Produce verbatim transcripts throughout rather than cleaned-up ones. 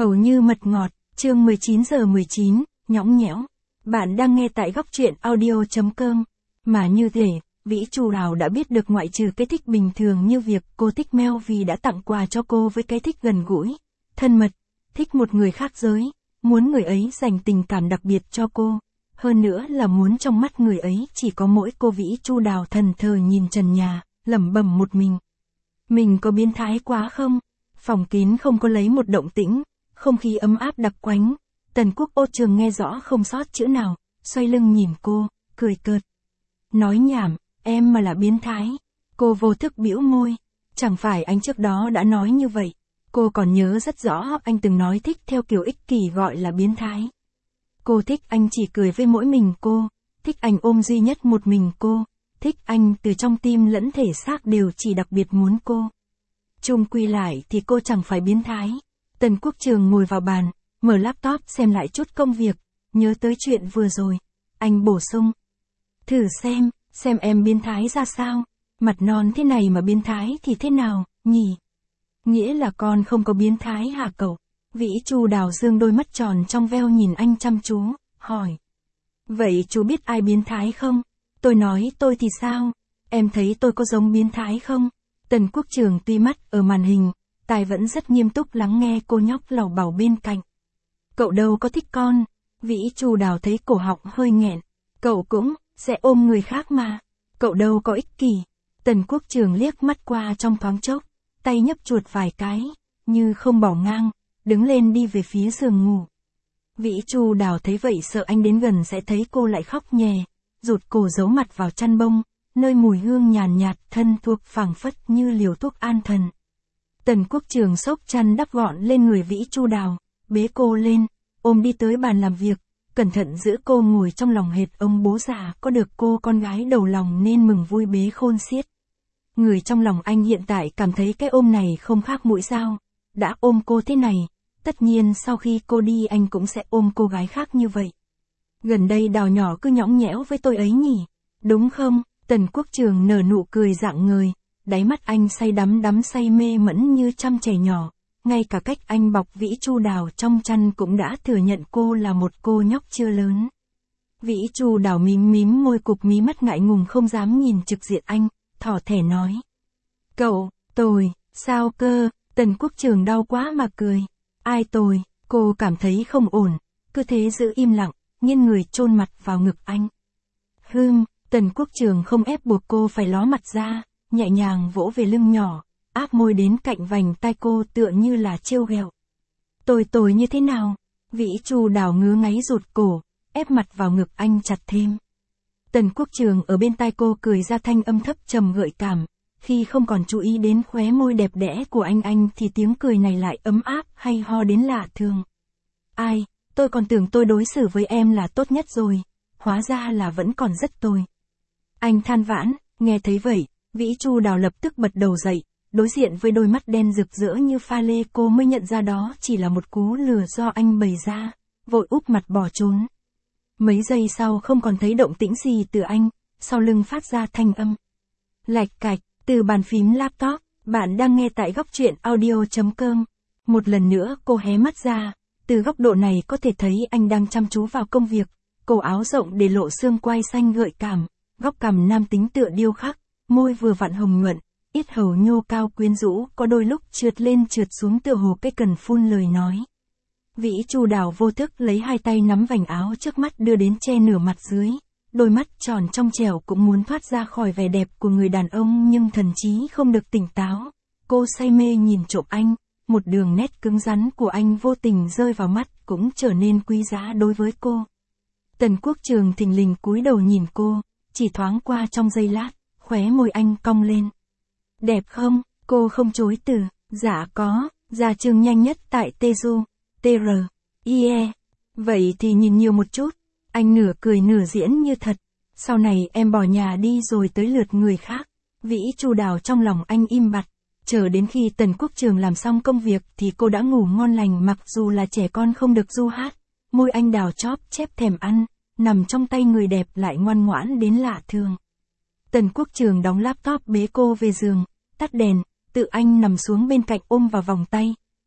Hầu như mật ngọt, chương mười chín giờ mười chín, nhõng nhẽo. Bạn đang nghe tại góc truyện audio.com. Mà như thế, Vĩ Chu Đào đã biết được ngoại trừ cái thích bình thường như việc cô thích Mel vì đã tặng quà cho cô với cái thích gần gũi, thân mật, thích một người khác giới, muốn người ấy dành tình cảm đặc biệt cho cô. Hơn nữa là muốn trong mắt người ấy chỉ có mỗi cô. Vĩ Chu Đào thần thờ nhìn trần nhà, lẩm bẩm một mình. Mình có biến thái quá không? Phòng kín không có lấy một động tĩnh, không khí ấm áp đặc quánh. Tần Quốc Ô Trường nghe rõ không sót chữ nào, xoay lưng nhìn cô, cười cợt. Nói nhảm, em mà là biến thái. Cô vô thức bĩu môi. Chẳng phải anh trước đó đã nói như vậy. Cô còn nhớ rất rõ anh từng nói thích theo kiểu ích kỷ gọi là biến thái. Cô thích anh chỉ cười với mỗi mình cô, thích anh ôm duy nhất một mình cô, thích anh từ trong tim lẫn thể xác đều chỉ đặc biệt muốn cô. Chung quy lại thì cô chẳng phải biến thái. Tần Quốc Trường ngồi vào bàn, mở laptop xem lại chút công việc, nhớ tới chuyện vừa rồi. Anh bổ sung. Thử xem, xem em biến thái ra sao. Mặt non thế này mà biến thái thì thế nào, nhỉ? Nghĩa là con không có biến thái hả cậu? Vĩ Chu Đào dương đôi mắt tròn trong veo nhìn anh chăm chú, hỏi. Vậy chú biết ai biến thái không? Tôi nói tôi thì sao? Em thấy tôi có giống biến thái không? Tần Quốc Trường tuy mắt ở màn hình, tai vẫn rất nghiêm túc lắng nghe cô nhóc lầu bầu bên cạnh. Cậu đâu có thích con. Vĩ Chu Đào thấy cổ họng hơi nghẹn. Cậu cũng sẽ ôm người khác mà. Cậu đâu có ích kỷ. Tần Quốc Trường liếc mắt qua trong thoáng chốc, tay nhấp chuột vài cái, như không bỏ ngang, đứng lên đi về phía giường ngủ. Vĩ Chu Đào thấy vậy sợ anh đến gần sẽ thấy cô lại khóc nhè, rụt cổ giấu mặt vào chăn bông, nơi mùi hương nhàn nhạt thân thuộc phảng phất như liều thuốc an thần. Tần Quốc Trường xốc chăn đắp gọn lên người Vĩ Chu Đào, bế cô lên, ôm đi tới bàn làm việc, cẩn thận giữ cô ngồi trong lòng hệt ông bố già có được cô con gái đầu lòng nên mừng vui bế khôn xiết. Người trong lòng anh hiện tại cảm thấy cái ôm này không khác mũi dao, đã ôm cô thế này, tất nhiên sau khi cô đi anh cũng sẽ ôm cô gái khác như vậy. Gần đây Đào nhỏ cứ nhõng nhẽo với tôi ấy nhỉ, đúng không? Tần Quốc Trường nở nụ cười rạng ngời, đáy mắt anh say đắm đắm say mê mẫn như trăm trẻ nhỏ, ngay cả cách anh bọc Vĩ Chu Đào trong chăn cũng đã thừa nhận cô là một cô nhóc chưa lớn. Vĩ Chu Đào mím mím môi cụp mí mắt ngại ngùng không dám nhìn trực diện anh, thỏ thẻ nói. Cậu, tồi, sao cơ? Tần Quốc Trường đau quá mà cười. Ai tồi? Cô cảm thấy không ổn, cứ thế giữ im lặng, nghiêng người chôn mặt vào ngực anh. Hừm, Tần Quốc Trường không ép buộc cô phải ló mặt ra, nhẹ nhàng vỗ về lưng nhỏ, áp môi đến cạnh vành tai cô tựa như là trêu ghẹo. Tồi tồi như thế nào? Vĩ Chu Đào ngứa ngáy rụt cổ, ép mặt vào ngực anh chặt thêm. Tần Quốc Trường ở bên tai cô cười ra thanh âm thấp trầm gợi cảm, khi không còn chú ý đến khóe môi đẹp đẽ của anh anh thì tiếng cười này lại ấm áp hay ho đến lạ thường. Ai, tôi còn tưởng tôi đối xử với em là tốt nhất rồi, hóa ra là vẫn còn rất tồi. Anh than vãn, nghe thấy vậy, Vĩ Chu Đào lập tức bật đầu dậy, đối diện với đôi mắt đen rực rỡ như pha lê cô mới nhận ra đó chỉ là một cú lừa do anh bày ra, vội úp mặt bỏ trốn. Mấy giây sau không còn thấy động tĩnh gì từ anh, sau lưng phát ra thanh âm. Lạch cạch, từ bàn phím laptop, bạn đang nghe tại góc truyện audio.com. Một lần nữa cô hé mắt ra, từ góc độ này có thể thấy anh đang chăm chú vào công việc, cổ áo rộng để lộ xương quai xanh gợi cảm, góc cằm nam tính tựa điêu khắc, môi vừa vặn hồng nhuận, yết hầu nhô cao quyến rũ có đôi lúc trượt lên trượt xuống tựa hồ cái cần phun lời nói. Vĩ Chu Đào vô thức lấy hai tay nắm vành áo trước mắt đưa đến che nửa mặt dưới, đôi mắt tròn trong trẻo cũng muốn thoát ra khỏi vẻ đẹp của người đàn ông nhưng thần trí không được tỉnh táo. Cô say mê nhìn trộm anh, một đường nét cứng rắn của anh vô tình rơi vào mắt cũng trở nên quý giá đối với cô. Tần Quốc Trường thình lình cúi đầu nhìn cô, chỉ thoáng qua trong giây lát, khóe môi anh cong lên. Đẹp không? Cô không chối từ. Dạ có, ra trường nhanh nhất tại Teju, T R, I E. Vậy thì nhìn nhiều một chút. Anh nửa cười nửa diễn như thật. Sau này em bỏ nhà đi rồi tới lượt người khác. Vĩ Chu Đào trong lòng anh im bặt. Chờ đến khi Tần Quốc Trường làm xong công việc thì cô đã ngủ ngon lành mặc dù là trẻ con không được ru hát. Môi anh đào chóp chép thèm ăn, nằm trong tay người đẹp lại ngoan ngoãn đến lạ thường. Tần Quốc Trường đóng laptop bế cô về giường, tắt đèn, tự anh nằm xuống bên cạnh ôm vào vòng tay,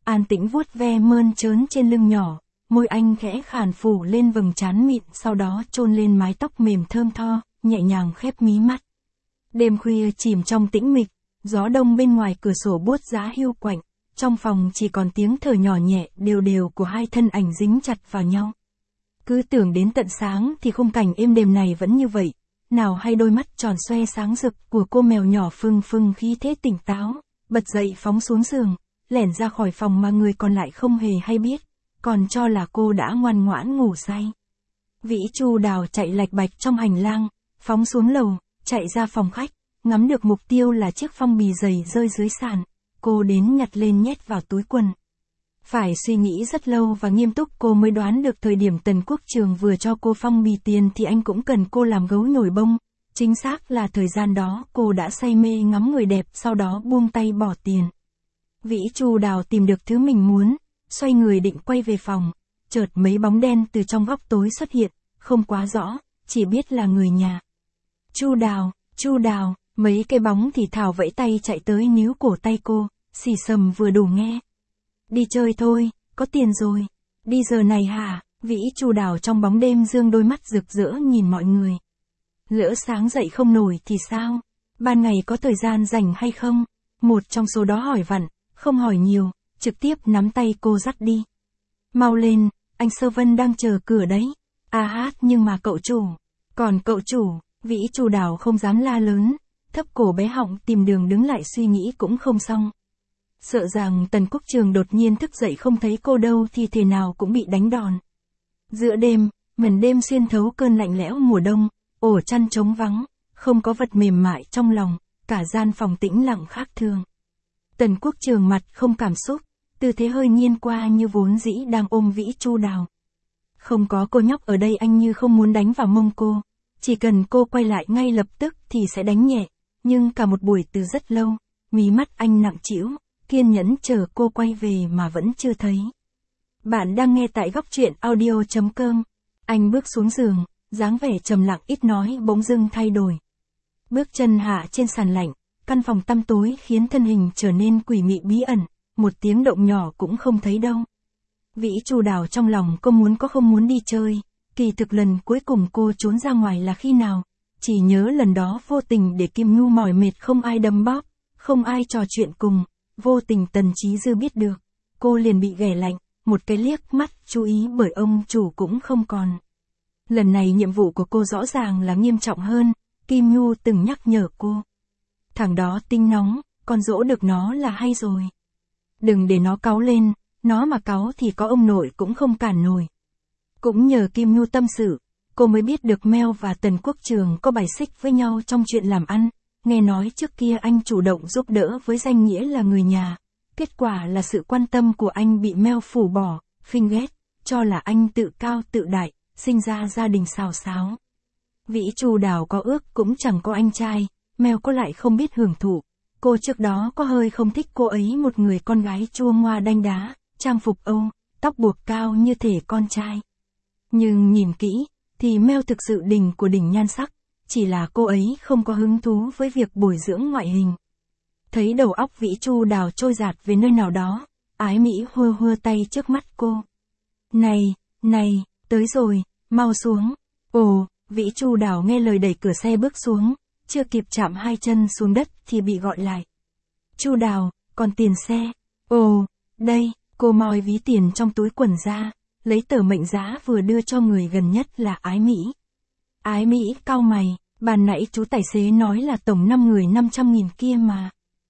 an tĩnh vuốt ve mơn trớn trên lưng nhỏ, môi anh khẽ khàn phủ lên vầng trán mịn, sau đó chôn lên mái tóc mềm thơm tho, nhẹ nhàng khép mí mắt. Đêm khuya chìm trong tĩnh mịch, gió đông bên ngoài cửa sổ buốt giá hiu quạnh, trong phòng chỉ còn tiếng thở nhỏ nhẹ đều đều của hai thân ảnh dính chặt vào nhau. Cứ tưởng đến tận sáng thì khung cảnh êm đềm này vẫn như vậy, nào hay đôi mắt tròn xoe sáng rực của cô mèo nhỏ phừng phừng khí thế tỉnh táo, bật dậy phóng xuống giường, lẻn ra khỏi phòng mà người còn lại không hề hay biết, còn cho là cô đã ngoan ngoãn ngủ say. Vĩ Chu Đào chạy lạch bạch trong hành lang, phóng xuống lầu, chạy ra phòng khách, ngắm được mục tiêu là chiếc phong bì dày rơi dưới sàn, cô đến nhặt lên nhét vào túi quần. Phải suy nghĩ rất lâu và nghiêm túc cô mới đoán được thời điểm Tần Quốc Trường vừa cho cô phong bì tiền thì anh cũng cần cô làm gấu nhồi bông, chính xác là thời gian đó cô đã say mê ngắm người đẹp sau đó buông tay bỏ tiền. Vĩ Chu Đào tìm được thứ mình muốn, xoay người định quay về phòng, chợt mấy bóng đen từ trong góc tối xuất hiện, không quá rõ, chỉ biết là người nhà. Chu Đào, Chu Đào, mấy cái bóng thì thào vẫy tay chạy tới níu cổ tay cô, xì xầm vừa đủ nghe. Đi chơi thôi, có tiền rồi. Đi giờ này hả? Vĩ Chu Đào trong bóng đêm dương đôi mắt rực rỡ nhìn mọi người. Lỡ sáng dậy không nổi thì sao? Ban ngày có thời gian rảnh hay không? Một trong số đó hỏi vặn, không hỏi nhiều, trực tiếp nắm tay cô dắt đi. Mau lên, anh Sơ Vân đang chờ cửa đấy. À hát, nhưng mà cậu chủ. Còn cậu chủ, Vĩ Chu Đào không dám la lớn, thấp cổ bé họng tìm đường đứng lại suy nghĩ cũng không xong. Sợ rằng Tần Quốc Trường đột nhiên thức dậy không thấy cô đâu thì thế nào cũng bị đánh đòn. Giữa đêm, màn đêm xuyên thấu cơn lạnh lẽo mùa đông, ổ chăn trống vắng, không có vật mềm mại trong lòng, cả gian phòng tĩnh lặng khác thường. Tần Quốc Trường mặt không cảm xúc, tư thế hơi nghiêng qua như vốn dĩ đang ôm Vĩ Chu Đào. Không có cô nhóc ở đây anh như không muốn đánh vào mông cô, chỉ cần cô quay lại ngay lập tức thì sẽ đánh nhẹ, nhưng cả một buổi từ rất lâu, mí mắt anh nặng trĩu, kiên nhẫn chờ cô quay về mà vẫn chưa thấy. Bạn đang nghe tại góc truyện audio chấm com. Anh bước xuống giường, dáng vẻ trầm lặng ít nói bỗng dưng thay đổi. Bước chân hạ trên sàn lạnh, căn phòng tăm tối khiến thân hình trở nên quỷ mị bí ẩn, một tiếng động nhỏ cũng không thấy đâu. Vĩ Chu Đào trong lòng cô muốn có không muốn đi chơi, kỳ thực lần cuối cùng cô trốn ra ngoài là khi nào, chỉ nhớ lần đó vô tình để Kim Nhu mỏi mệt không ai đấm bóp, không ai trò chuyện cùng, vô tình Tần Chí Dư biết được, cô liền bị ghẻ lạnh, một cái liếc mắt chú ý bởi ông chủ cũng không còn. Lần này nhiệm vụ của cô rõ ràng là nghiêm trọng hơn, Kim Nhu từng nhắc nhở cô. Thằng đó tinh nóng, con dỗ được nó là hay rồi. Đừng để nó cáu lên, nó mà cáu thì có ông nội cũng không cản nổi. Cũng nhờ Kim Nhu tâm sự, cô mới biết được Mel và Tần Quốc Trường có bài xích với nhau trong chuyện làm ăn. Nghe nói trước kia anh chủ động giúp đỡ với danh nghĩa là người nhà. Kết quả là sự quan tâm của anh bị Mel phủ bỏ, phinh ghét, cho là anh tự cao tự đại, sinh ra gia đình xào xáo. Vĩ Chu Đào có ước cũng chẳng có anh trai, Mel có lại không biết hưởng thụ. Cô trước đó có hơi không thích cô ấy một người con gái chua ngoa đanh đá, trang phục Âu, tóc buộc cao như thể con trai. Nhưng nhìn kỹ, thì Mel thực sự đỉnh của đỉnh nhan sắc, chỉ là cô ấy không có hứng thú với việc bồi dưỡng ngoại hình. Thấy đầu óc Vĩ Chu Đào trôi dạt về nơi nào đó, Ái Mỹ hơ hơ tay trước mắt cô. Này, này, tới rồi, mau xuống. Ồ, Vĩ Chu Đào nghe lời đẩy cửa xe bước xuống, chưa kịp chạm hai chân xuống đất thì bị gọi lại. Chu Đào, còn tiền xe. Ồ, đây, cô moi ví tiền trong túi quần ra, lấy tờ mệnh giá vừa đưa cho người gần nhất là Ái Mỹ. Ái Mỹ cau mày, ban nãy chú tài xế nói là tổng năm người năm trăm nghìn kia mà.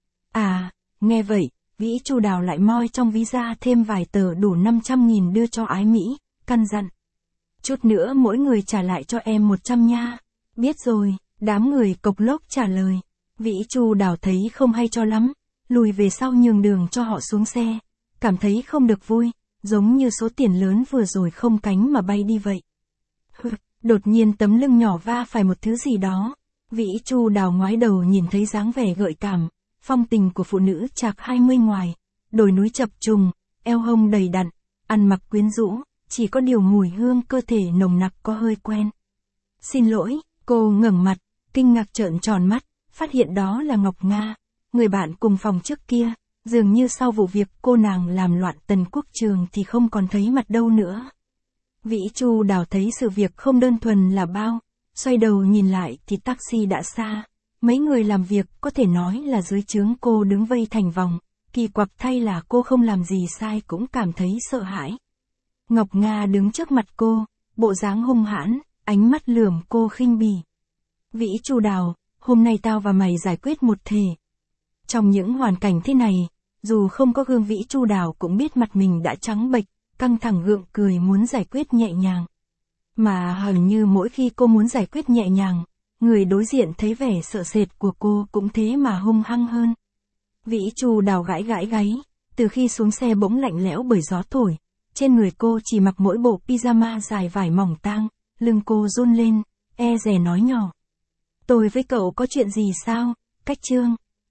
À, nghe vậy, Vĩ Chu Đào lại moi trong ví ra thêm vài tờ đủ năm trăm nghìn đưa cho Ái Mỹ, căn dặn. Chút nữa mỗi người trả lại cho em một trăm nha. Biết rồi, đám người cộc lốc trả lời. Vĩ Chu Đào thấy không hay cho lắm, lùi về sau nhường đường cho họ xuống xe, cảm thấy không được vui, giống như số tiền lớn vừa rồi không cánh mà bay đi vậy. Hừ, đột nhiên tấm lưng nhỏ va phải một thứ gì đó. Vĩ Chu Đào ngoái đầu nhìn thấy dáng vẻ gợi cảm, phong tình của phụ nữ chạc hai mươi ngoài, đồi núi chập trùng, eo hông đầy đặn, ăn mặc quyến rũ, chỉ có điều mùi hương cơ thể nồng nặc có hơi quen. Xin lỗi, cô ngẩng mặt, kinh ngạc trợn tròn mắt, phát hiện đó là Ngọc Nga, người bạn cùng phòng trước kia, Dường như sau vụ việc cô nàng làm loạn Tần Quốc Trường thì không còn thấy mặt đâu nữa. Vĩ Chu Đào thấy sự việc không đơn thuần là bao, xoay đầu nhìn lại thì taxi đã xa. Mấy người làm việc có thể nói là dưới trướng cô đứng vây thành vòng, kỳ quặc thay là cô không làm gì sai cũng cảm thấy sợ hãi. Ngọc Nga đứng trước mặt cô, bộ dáng hung hãn, ánh mắt lườm cô khinh bỉ. Vĩ Chu Đào, hôm nay tao và mày giải quyết một thể. Trong những hoàn cảnh thế này, dù không có gương Vĩ Chu Đào cũng biết mặt mình đã trắng bệch, căng thẳng gượng cười muốn giải quyết nhẹ nhàng. Mà hình như mỗi khi cô muốn giải quyết nhẹ nhàng, người đối diện thấy vẻ sợ sệt của cô cũng thế mà hung hăng hơn. Vĩ Chu Đào gãi gãi gáy, từ khi xuống xe bỗng lạnh lẽo bởi gió thổi, trên người cô chỉ mặc mỗi bộ pyjama dài vải mỏng tang, lưng cô run lên, e dè nói nhỏ. Tôi với cậu có chuyện gì sao, Cách Trương?